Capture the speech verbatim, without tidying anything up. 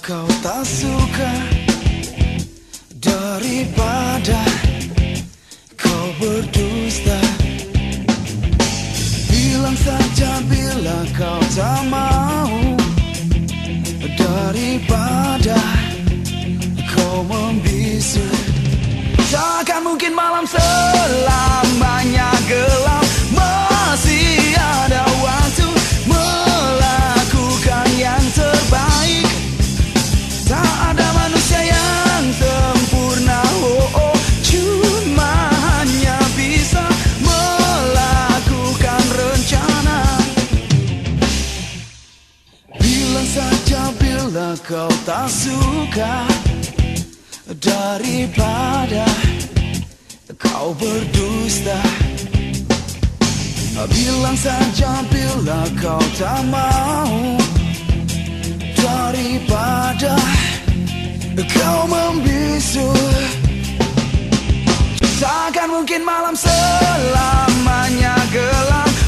kau tak suka daripada kau berdusta. Bilang saja bila kau tak mau daripada kau membisu. Takkan mungkin malam selamanya gelap, masih ada waktu melakukan yang terbaik. Tak ada manusia yang sempurna, oh, oh, cuma hanya bisa melakukan rencana. Bilang saja bila kau tak suka daripada kau berdusta. Bilang saja bila kau tak mau daripada kau membisu. Takkan mungkin malam selamanya gelap,